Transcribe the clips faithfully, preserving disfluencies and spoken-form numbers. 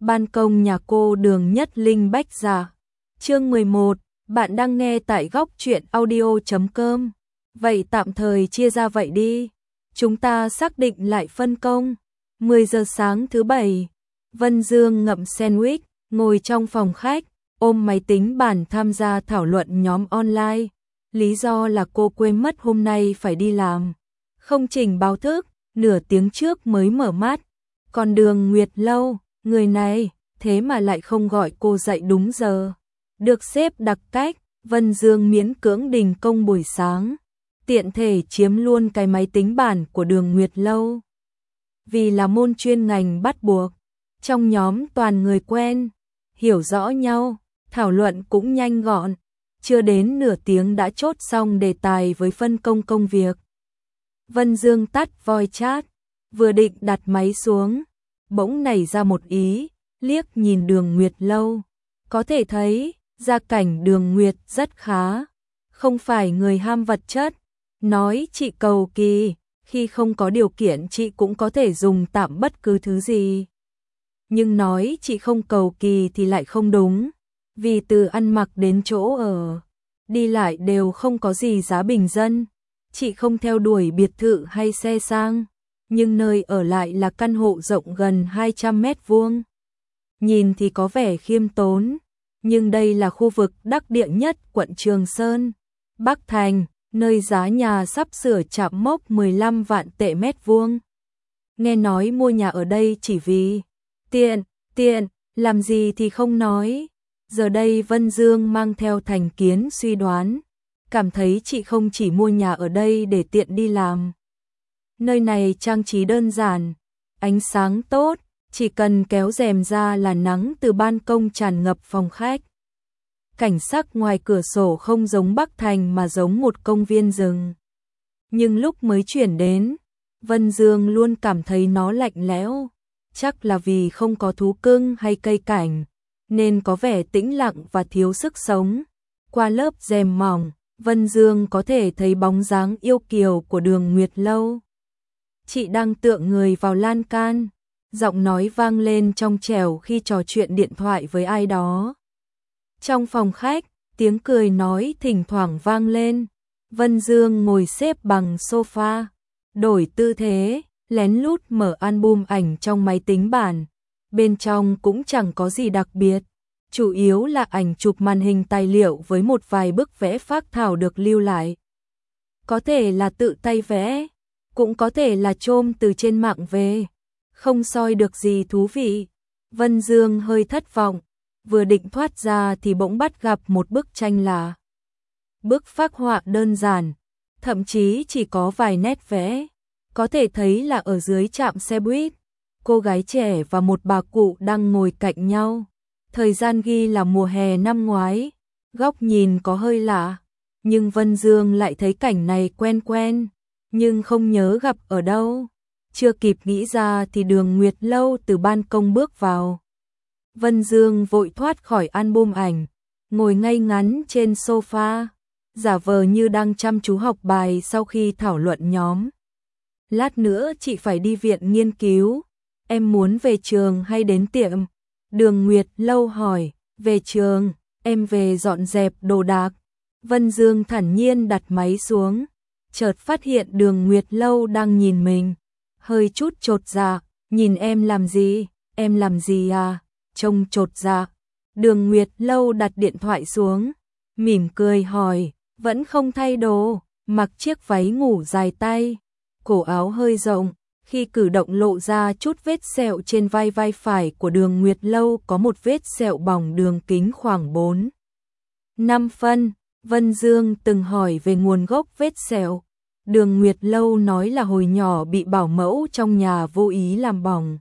ban công nhà cô Đường Nhất Linh Bách Gia. Chương mười một, bạn đang nghe tại góc truyện audio chấm com. Vậy tạm thời chia ra vậy đi. Chúng ta xác định lại phân công. mười giờ sáng thứ bảy, Vân Dương ngậm sandwich, ngồi trong phòng khách, ôm máy tính bảng tham gia thảo luận nhóm online. Lý do là cô quên mất hôm nay phải đi làm. Không chỉnh báo thức, nửa tiếng trước mới mở mắt. Còn Đường Nguyệt Lâu, người này, thế mà lại không gọi cô dậy đúng giờ. Được sếp đặc cách, Vân Dương miễn cưỡng đình công buổi sáng. Tiện thể chiếm luôn cái máy tính bảng của Đường Nguyệt Lâu. Vì là môn chuyên ngành bắt buộc, trong nhóm toàn người quen, hiểu rõ nhau, thảo luận cũng nhanh gọn. Chưa đến nửa tiếng đã chốt xong đề tài với phân công công việc. Vân Dương tắt voice chat, vừa định đặt máy xuống, bỗng nảy ra một ý, liếc nhìn Đường Nguyệt Lâu. Có thể thấy, gia cảnh Đường Nguyệt rất khá, không phải người ham vật chất. Nói chị cầu kỳ, khi không có điều kiện chị cũng có thể dùng tạm bất cứ thứ gì. Nhưng nói chị không cầu kỳ thì lại không đúng, vì từ ăn mặc đến chỗ ở, đi lại đều không có gì giá bình dân. Chị không theo đuổi biệt thự hay xe sang, nhưng nơi ở lại là căn hộ rộng gần hai trăm mét vuông. Nhìn thì có vẻ khiêm tốn, nhưng đây là khu vực đắc địa nhất quận Trường Sơn, Bắc Thành, nơi giá nhà sắp sửa chạm mốc mười lăm vạn tệ mét vuông. Nghe nói mua nhà ở đây chỉ vì tiện, tiện, làm gì thì không nói. Giờ đây Vân Dương mang theo thành kiến suy đoán, cảm thấy chị không chỉ mua nhà ở đây để tiện đi làm. Nơi này trang trí đơn giản, ánh sáng tốt, chỉ cần kéo rèm ra là nắng từ ban công tràn ngập phòng khách. Cảnh sắc ngoài cửa sổ không giống Bắc Thành mà giống một công viên rừng. Nhưng lúc mới chuyển đến, Vân Dương luôn cảm thấy nó lạnh lẽo, chắc là vì không có thú cưng hay cây cảnh, nên có vẻ tĩnh lặng và thiếu sức sống. Qua lớp rèm mỏng, Vân Dương có thể thấy bóng dáng yêu kiều của Đường Nguyệt Lâu. Chị đang tựa người vào lan can, giọng nói vang lên trong trẻo khi trò chuyện điện thoại với ai đó. Trong phòng khách, tiếng cười nói thỉnh thoảng vang lên. Vân Dương ngồi xếp bằng sofa, đổi tư thế, lén lút mở album ảnh trong máy tính bảng. Bên trong cũng chẳng có gì đặc biệt, chủ yếu là ảnh chụp màn hình tài liệu với một vài bức vẽ phác thảo được lưu lại. Có thể là tự tay vẽ, cũng có thể là chôm từ trên mạng về, không soi được gì thú vị. Vân Dương hơi thất vọng, vừa định thoát ra thì bỗng bắt gặp một bức tranh là bức phác họa đơn giản, thậm chí chỉ có vài nét vẽ, có thể thấy là ở dưới trạm xe buýt, cô gái trẻ và một bà cụ đang ngồi cạnh nhau. Thời gian ghi là mùa hè năm ngoái, góc nhìn có hơi lạ, nhưng Vân Dương lại thấy cảnh này quen quen, nhưng không nhớ gặp ở đâu. Chưa kịp nghĩ ra thì Đường Nguyệt Lâu từ ban công bước vào. Vân Dương vội thoát khỏi album ảnh, ngồi ngay ngắn trên sofa, giả vờ như đang chăm chú học bài sau khi thảo luận nhóm. Lát nữa chị phải đi viện nghiên cứu, em muốn về trường hay đến tiệm? Đường Nguyệt Lâu hỏi. Về trường, em về dọn dẹp đồ đạc. Vân Dương thản nhiên đặt máy xuống, chợt phát hiện Đường Nguyệt Lâu đang nhìn mình, hơi chút chột dạ. Nhìn em làm gì? Em làm gì à? Trông chột dạ. Đường Nguyệt Lâu đặt điện thoại xuống, mỉm cười hỏi, vẫn không thay đồ, mặc chiếc váy ngủ dài tay, cổ áo hơi rộng, khi cử động lộ ra chút vết sẹo trên vai vai phải của Đường Nguyệt Lâu, có một vết sẹo bỏng đường kính khoảng bốn năm phân. Vân Dương từng hỏi về nguồn gốc vết sẹo. Đường Nguyệt Lâu nói là hồi nhỏ bị bảo mẫu trong nhà vô ý làm bỏng.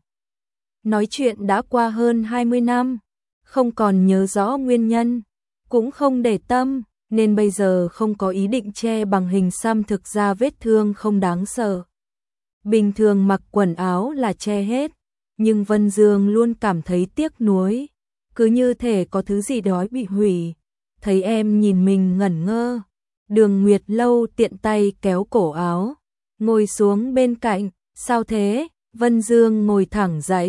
Nói chuyện đã qua hơn hai mươi năm, không còn nhớ rõ nguyên nhân, cũng không để tâm, nên bây giờ không có ý định che bằng hình xăm. Thực ra vết thương không đáng sợ. Bình thường mặc quần áo là che hết, nhưng Vân Dương luôn cảm thấy tiếc nuối, cứ như thể có thứ gì đó bị hủy. Thấy em nhìn mình ngẩn ngơ, Đường Nguyệt Lâu tiện tay kéo cổ áo, ngồi xuống bên cạnh. Sao thế? Vân Dương ngồi thẳng dậy,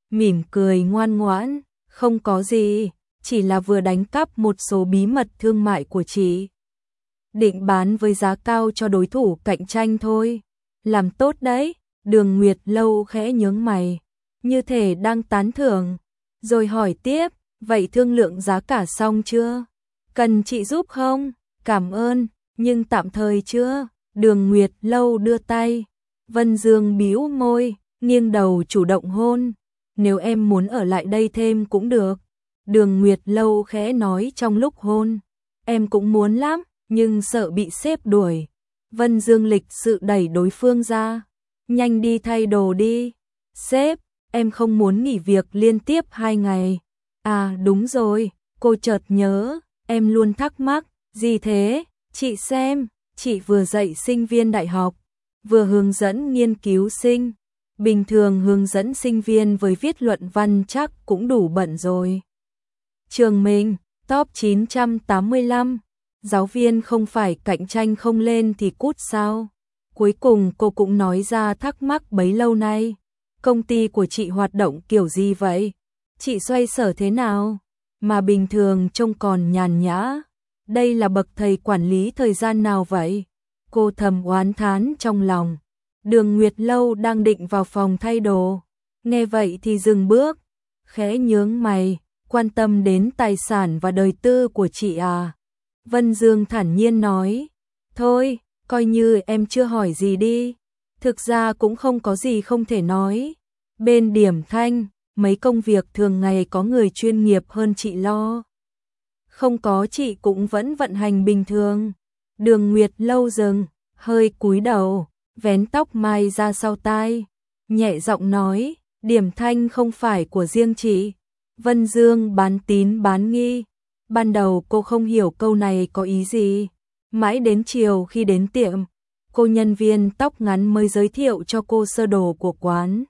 mỉm cười ngoan ngoãn, không có gì, chỉ là vừa đánh cắp một số bí mật thương mại của chị. Định bán với giá cao cho đối thủ cạnh tranh thôi. Làm tốt đấy, Đường Nguyệt Lâu khẽ nhướng mày, như thể đang tán thưởng, rồi hỏi tiếp, vậy thương lượng giá cả xong chưa? Cần chị giúp không? Cảm ơn, nhưng tạm thời chưa. Đường Nguyệt Lâu đưa tay, Vân Dương bĩu môi, nghiêng đầu chủ động hôn. Nếu em muốn ở lại đây thêm cũng được. Đường Nguyệt Lâu khẽ nói trong lúc hôn, em cũng muốn lắm, nhưng sợ bị sếp đuổi. Vân Dương lịch sự đẩy đối phương ra, nhanh đi thay đồ đi. Sếp, em không muốn nghỉ việc liên tiếp hai ngày. À đúng rồi, cô chợt nhớ, em luôn thắc mắc, gì thế? Chị xem, chị vừa dạy sinh viên đại học, vừa hướng dẫn nghiên cứu sinh. Bình thường hướng dẫn sinh viên với viết luận văn chắc cũng đủ bận rồi. Trường mình, top chín trăm tám mươi lăm, giáo viên không phải cạnh tranh không lên thì cút sao? Cuối cùng cô cũng nói ra thắc mắc bấy lâu nay. Công ty của chị hoạt động kiểu gì vậy? Chị xoay sở thế nào? Mà bình thường trông còn nhàn nhã. Đây là bậc thầy quản lý thời gian nào vậy? Cô thầm oán thán trong lòng. Đường Nguyệt Lâu đang định vào phòng thay đồ. Nghe vậy thì dừng bước, khẽ nhướng mày, quan tâm đến tài sản và đời tư của chị à? Vân Dương thản nhiên nói, thôi, coi như em chưa hỏi gì đi. Thực ra cũng không có gì không thể nói. Bên Điểm Thanh, mấy công việc thường ngày có người chuyên nghiệp hơn chị lo. Không có chị cũng vẫn vận hành bình thường. Đường Nguyệt Lâu dừng, hơi cúi đầu, vén tóc mai ra sau tai, nhẹ giọng nói, Điểm Thanh không phải của riêng chị. Vân Dương bán tín bán nghi. Ban đầu cô không hiểu câu này có ý gì. Mãi đến chiều khi đến tiệm, cô nhân viên tóc ngắn mới giới thiệu cho cô sơ đồ của quán.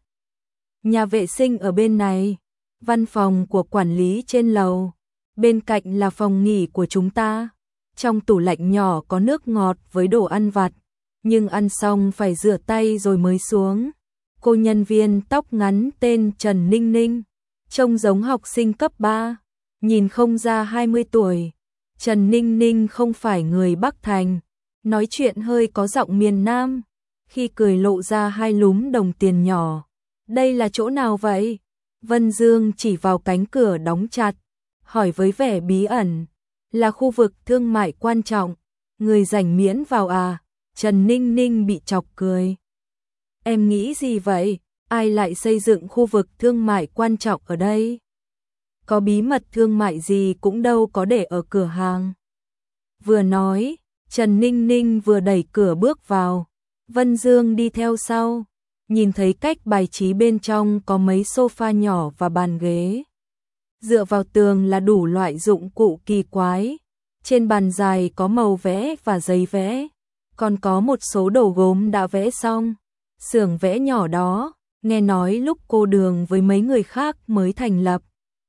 Nhà vệ sinh ở bên này, văn phòng của quản lý trên lầu, bên cạnh là phòng nghỉ của chúng ta. Trong tủ lạnh nhỏ có nước ngọt với đồ ăn vặt, nhưng ăn xong phải rửa tay rồi mới xuống. Cô nhân viên tóc ngắn tên Trần Ninh Ninh, trông giống học sinh cấp ba, nhìn không ra hai mươi tuổi. Trần Ninh Ninh không phải người Bắc Thành, nói chuyện hơi có giọng miền Nam, khi cười lộ ra hai lúm đồng tiền nhỏ. Đây là chỗ nào vậy? Vân Dương chỉ vào cánh cửa đóng chặt, hỏi với vẻ bí ẩn. Là khu vực thương mại quan trọng, người rảnh miễn vào à? Trần Ninh Ninh bị chọc cười. Em nghĩ gì vậy? Ai lại xây dựng khu vực thương mại quan trọng ở đây? Có bí mật thương mại gì cũng đâu có để ở cửa hàng. Vừa nói, Trần Ninh Ninh vừa đẩy cửa bước vào. Vân Dương đi theo sau, nhìn thấy cách bài trí bên trong có mấy sofa nhỏ và bàn ghế. Dựa vào tường là đủ loại dụng cụ kỳ quái. Trên bàn dài có màu vẽ và giấy vẽ, còn có một số đồ gốm đã vẽ xong. Xưởng vẽ nhỏ đó, nghe nói lúc cô Đường với mấy người khác mới thành lập.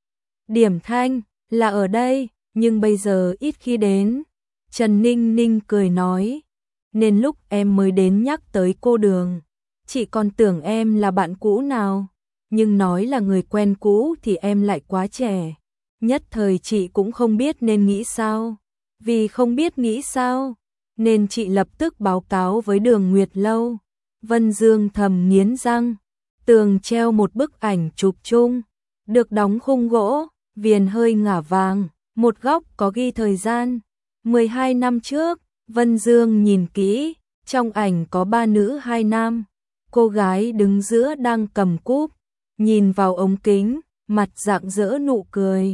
Điểm Thanh là ở đây, nhưng bây giờ ít khi đến. Trần Ninh Ninh cười nói, nên lúc em mới đến nhắc tới cô Đường, chị còn tưởng em là bạn cũ nào, nhưng nói là người quen cũ thì em lại quá trẻ. Nhất thời chị cũng không biết nên nghĩ sao. Vì không biết nghĩ sao, nên chị lập tức báo cáo với Đường Nguyệt Lâu. Vân Dương thầm nghiến răng. Tường treo một bức ảnh chụp chung, được đóng khung gỗ, viền hơi ngả vàng, một góc có ghi thời gian. mười hai năm trước, Vân Dương nhìn kỹ, trong ảnh có ba nữ hai nam. Cô gái đứng giữa đang cầm cúp, nhìn vào ống kính, mặt rạng rỡ nụ cười.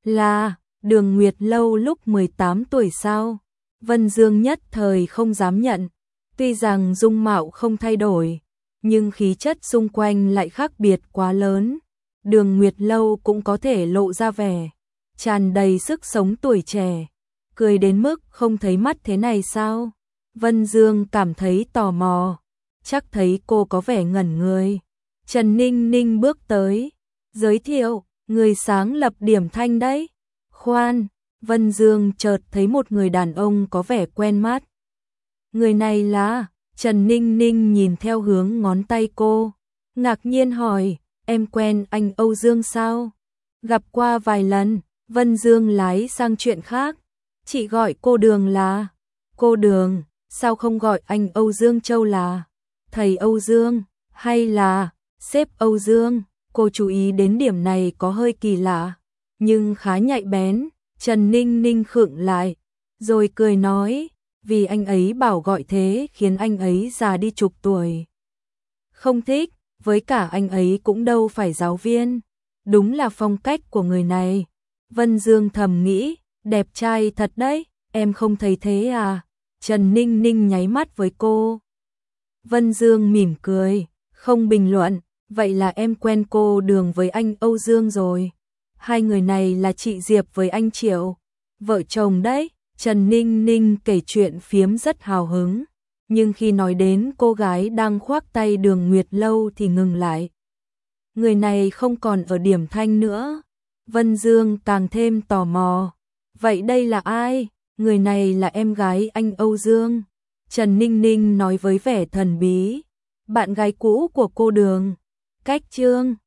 Là Đường Nguyệt Lâu lúc mười tám tuổi sao? Vân Dương nhất thời không dám nhận. Tuy rằng dung mạo không thay đổi, nhưng khí chất xung quanh lại khác biệt quá lớn. Đường Nguyệt Lâu cũng có thể lộ ra vẻ tràn đầy sức sống tuổi trẻ, cười đến mức không thấy mắt thế này sao? Vân Dương cảm thấy tò mò, chắc thấy cô có vẻ ngẩn người. Trần Ninh Ninh bước tới, giới thiệu, người sáng lập Điểm Thanh đấy. Khoan, Vân Dương chợt thấy một người đàn ông có vẻ quen mắt. Người này là... Trần Ninh Ninh nhìn theo hướng ngón tay cô, ngạc nhiên hỏi, em quen anh Âu Dương sao? Gặp qua vài lần. Vân Dương lái sang chuyện khác. Chị gọi cô Đường là cô Đường, sao không gọi anh Âu Dương Châu là thầy Âu Dương hay là sếp Âu Dương? Cô chú ý đến điểm này có hơi kỳ lạ, nhưng khá nhạy bén. Trần Ninh Ninh khựng lại, rồi cười nói, vì anh ấy bảo gọi thế khiến anh ấy già đi chục tuổi. Không thích, với cả anh ấy cũng đâu phải giáo viên. Đúng là phong cách của người này. Vân Dương thầm nghĩ, đẹp trai thật đấy, em không thấy thế à? Trần Ninh Ninh nháy mắt với cô. Vân Dương mỉm cười, không bình luận, vậy là em quen cô Đường với anh Âu Dương rồi. Hai người này là chị Diệp với anh Triệu, vợ chồng đấy. Trần Ninh Ninh kể chuyện phiếm rất hào hứng, nhưng khi nói đến cô gái đang khoác tay Đường Nguyệt Lâu thì ngừng lại. Người này không còn ở Điểm Thanh nữa. Vân Dương càng thêm tò mò. Vậy đây là ai? Người này là em gái anh Âu Dương. Trần Ninh Ninh nói với vẻ thần bí. Bạn gái cũ của cô Đường. Cách Trương.